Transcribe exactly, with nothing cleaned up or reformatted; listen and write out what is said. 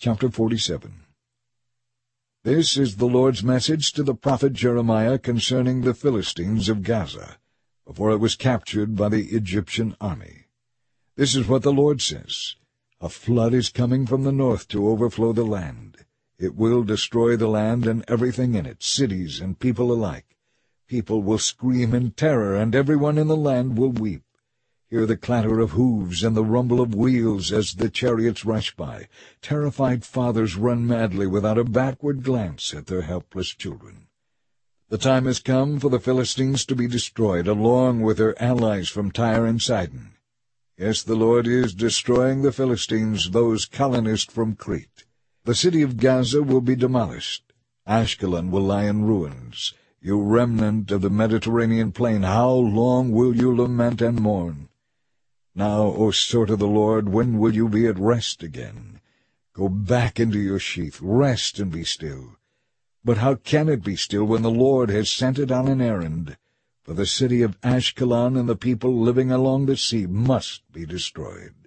Chapter forty-seven. This is the Lord's message to the prophet Jeremiah concerning the Philistines of Gaza, before it was captured by the Egyptian army. This is what the Lord says: A flood is coming from the north to overflow the land. It will destroy the land and everything in it, cities and people alike. People will scream in terror, and everyone in the land will weep. Hear the clatter of hooves and the rumble of wheels as the chariots rush by. Terrified fathers run madly without a backward glance at their helpless children. The time has come for the Philistines to be destroyed, along with their allies from Tyre and Sidon. Yes, the Lord is destroying the Philistines, those colonists from Crete. The city of Gaza will be demolished. Ashkelon will lie in ruins. You remnant of the Mediterranean plain, how long will you lament and mourn? Now, O sword of the Lord, when will you be at rest again? Go back into your sheath, rest and be still. But how can it be still when the Lord has sent it on an errand? For the city of Ashkelon and the people living along the sea must be destroyed.